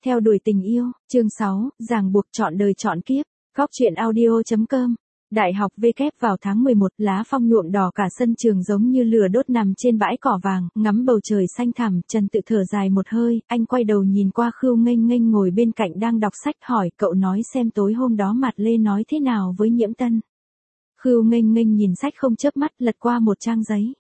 Theo đuổi tình yêu, chương 6, ràng buộc trọn đời trọn kiếp. Góc truyện audio.com. Đại học V kép vào tháng 11, lá phong nhuộm đỏ cả sân trường giống như lửa đốt nằm trên bãi cỏ vàng, ngắm bầu trời xanh thẳm, Trần tự thở dài một hơi, anh quay đầu nhìn qua Khưu Nghênh Nghênh ngồi bên cạnh đang đọc sách hỏi, cậu nói xem tối hôm đó Mạt Lê nói thế nào với Nhiễm Tân. Khưu Nghênh Nghênh nhìn sách không chớp mắt, lật qua một trang giấy.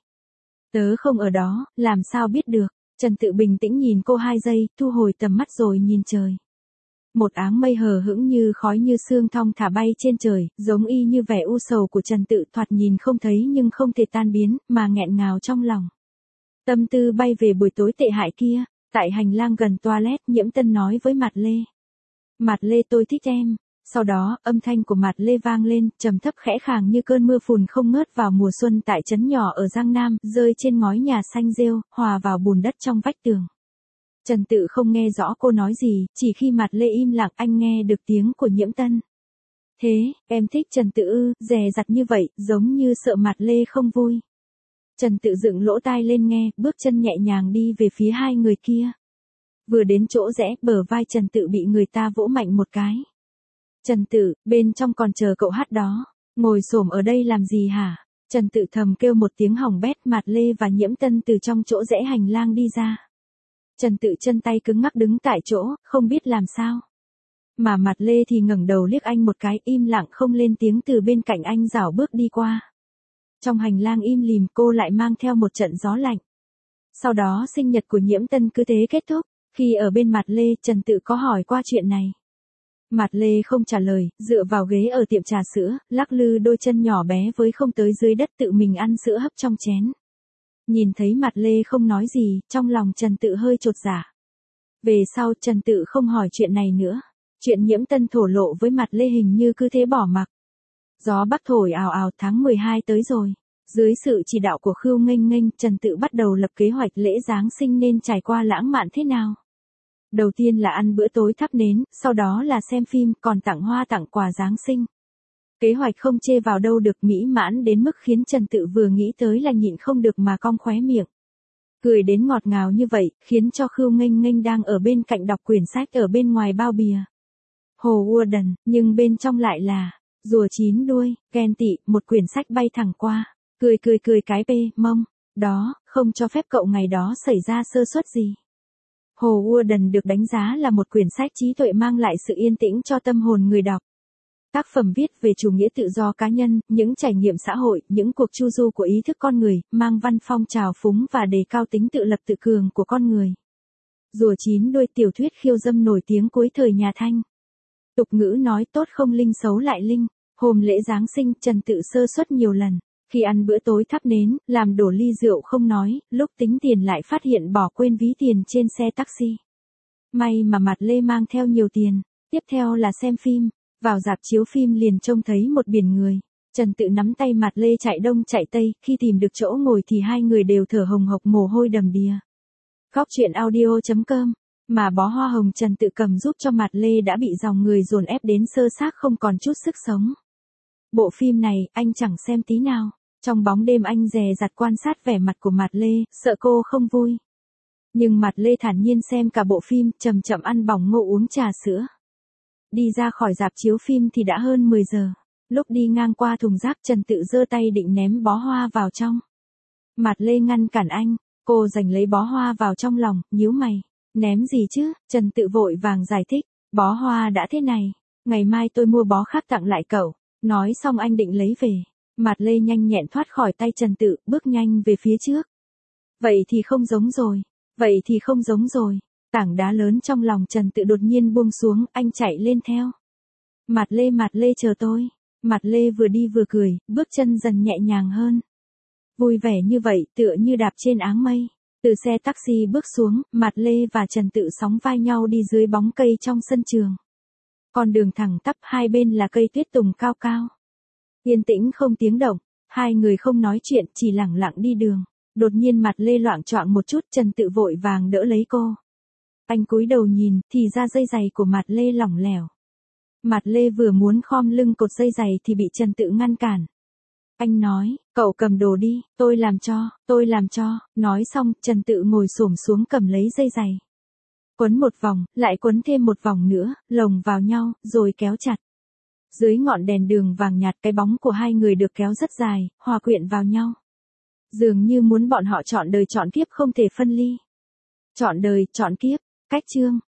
Tớ không ở đó, làm sao biết được. Trần tự bình tĩnh nhìn cô 2 giây, thu hồi tầm mắt rồi nhìn trời. Một áng mây hờ hững như khói như sương thong thả bay trên trời, giống y như vẻ u sầu của Trần tự, thoạt nhìn không thấy nhưng không thể tan biến, mà nghẹn ngào trong lòng. Tâm tư bay về buổi tối tệ hại kia, tại hành lang gần toilet, Nhiễm Tân nói với Mạt Lê. Mạt Lê, tôi thích em. Sau đó, âm thanh của Mạt Lê vang lên, trầm thấp khẽ khàng như cơn mưa phùn không ngớt vào mùa xuân tại trấn nhỏ ở Giang Nam, rơi trên ngói nhà xanh rêu, hòa vào bùn đất trong vách tường. Trần tự không nghe rõ cô nói gì, chỉ khi Mạt Lê im lặng anh nghe được tiếng của Nhiễm Tân. Thế, em thích Trần tự ư? Dè dặt như vậy, giống như sợ Mạt Lê không vui. Trần tự dựng lỗ tai lên nghe, bước chân nhẹ nhàng đi về phía 2 người kia. Vừa đến chỗ rẽ, bờ vai Trần tự bị người ta vỗ mạnh một cái. Trần tự, bên trong còn chờ cậu hát đó. Ngồi xổm ở đây làm gì hả? Trần tự thầm kêu một tiếng hỏng bét, Mạt Lê và Nhiễm Tân từ trong chỗ rẽ hành lang đi ra. Trần tự chân tay cứng ngắc đứng tại chỗ, không biết làm sao. Mà Mạt Lê thì ngẩng đầu liếc anh một cái, im lặng không lên tiếng, từ bên cạnh anh rảo bước đi qua. Trong hành lang im lìm, cô lại mang theo một trận gió lạnh. Sau đó sinh nhật của Nhiễm Tân cứ thế kết thúc. Khi ở bên Mạt Lê, Trần tự có hỏi qua chuyện này. Mạt Lê không trả lời, dựa vào ghế ở tiệm trà sữa, lắc lư đôi chân nhỏ bé với không tới dưới đất, tự mình ăn sữa hấp trong chén. Nhìn thấy Mạt Lê không nói gì, trong lòng Trần tự hơi chột dạ. Về sau Trần tự không hỏi chuyện này nữa. Chuyện Nhiễm Tân thổ lộ với Mạt Lê hình như cứ thế bỏ mặc. Gió bắc thổi ào ào, tháng 12 tới rồi. Dưới sự chỉ đạo của Khưu Nghênh Nghênh, Trần tự bắt đầu lập kế hoạch lễ Giáng sinh nên trải qua lãng mạn thế nào. Đầu tiên là ăn bữa tối thắp nến, sau đó là xem phim, còn tặng hoa tặng quà Giáng sinh. Kế hoạch không chê vào đâu được, mỹ mãn đến mức khiến Trần tự vừa nghĩ tới là nhịn không được mà cong khóe miệng. Cười đến ngọt ngào như vậy, khiến cho Khưu Nghênh Nghênh đang ở bên cạnh đọc quyển sách ở bên ngoài bao bìa. Hồ Warden, nhưng bên trong lại là rùa 9 đuôi, ghen tị, một quyển sách bay thẳng qua. Cười cái mông. Đó, không cho phép cậu ngày đó xảy ra sơ suất gì. Hồ Warden được đánh giá là một quyển sách trí tuệ mang lại sự yên tĩnh cho tâm hồn người đọc. Tác phẩm viết về chủ nghĩa tự do cá nhân, những trải nghiệm xã hội, những cuộc chu du của ý thức con người, mang văn phong trào phúng và đề cao tính tự lập tự cường của con người. Rùa 9 đuôi, tiểu thuyết khiêu dâm nổi tiếng cuối thời nhà Thanh. Tục ngữ nói tốt không linh xấu lại linh. Hôm lễ Giáng sinh, Trần tự sơ suất nhiều lần. Khi ăn bữa tối thắp nến, làm đổ ly rượu không nói, lúc tính tiền lại phát hiện bỏ quên ví tiền trên xe taxi. May mà Mạt Lê mang theo nhiều tiền. Tiếp theo là xem phim. Vào rạp chiếu phim liền trông thấy một biển người. Trần tự nắm tay Mạt Lê chạy đông chạy tây, khi tìm được chỗ ngồi thì 2 người đều thở hồng hộc mồ hôi đầm đìa. Góc truyện audio.com. Mà bó hoa hồng Trần tự cầm giúp cho Mạt Lê đã bị dòng người dồn ép đến sơ xác không còn chút sức sống. Bộ phim này, anh chẳng xem tí nào. Trong bóng đêm anh dè dặt quan sát vẻ mặt của Mạt Lê, sợ cô không vui. Nhưng Mạt Lê thản nhiên xem cả bộ phim, chậm chậm ăn bỏng ngô uống trà sữa. Đi ra khỏi rạp chiếu phim thì đã hơn 10 giờ. Lúc đi ngang qua thùng rác, Trần tự giơ tay định ném bó hoa vào trong. Mạt Lê ngăn cản anh, cô giành lấy bó hoa vào trong lòng, nhíu mày. Ném gì chứ? Trần tự vội vàng giải thích, bó hoa đã thế này, ngày mai tôi mua bó khác tặng lại cậu. Nói xong anh định lấy về. Mạt Lê nhanh nhẹn thoát khỏi tay Trần tự, bước nhanh về phía trước. Vậy thì không giống rồi. Tảng đá lớn trong lòng Trần tự đột nhiên buông xuống, anh chạy lên theo. Mạt Lê chờ tôi. Mạt Lê vừa đi vừa cười, bước chân dần nhẹ nhàng hơn. Vui vẻ như vậy, tựa như đạp trên áng mây. Từ xe taxi bước xuống, Mạt Lê và Trần tự sóng vai nhau đi dưới bóng cây trong sân trường. Con đường thẳng tắp, 2 bên là cây tuyết tùng cao cao. Yên tĩnh không tiếng động, 2 người không nói chuyện, chỉ lẳng lặng đi đường. Đột nhiên Mạt Lê loạng choạng một chút, Trần tự vội vàng đỡ lấy cô. Anh cúi đầu nhìn, thì ra dây giày của Mạt Lê lỏng lẻo. Mạt Lê vừa muốn khom lưng cột dây giày thì bị Trần tự ngăn cản. Anh nói, cậu cầm đồ đi, tôi làm cho. Nói xong, Trần tự ngồi xổm xuống cầm lấy dây giày. Quấn một vòng, lại quấn thêm một vòng nữa, lồng vào nhau, rồi kéo chặt. Dưới ngọn đèn đường vàng nhạt, cái bóng của hai người được kéo rất dài, hòa quyện vào nhau. Dường như muốn bọn họ chọn đời chọn kiếp không thể phân ly. Chọn đời, chọn kiếp. Cách chương.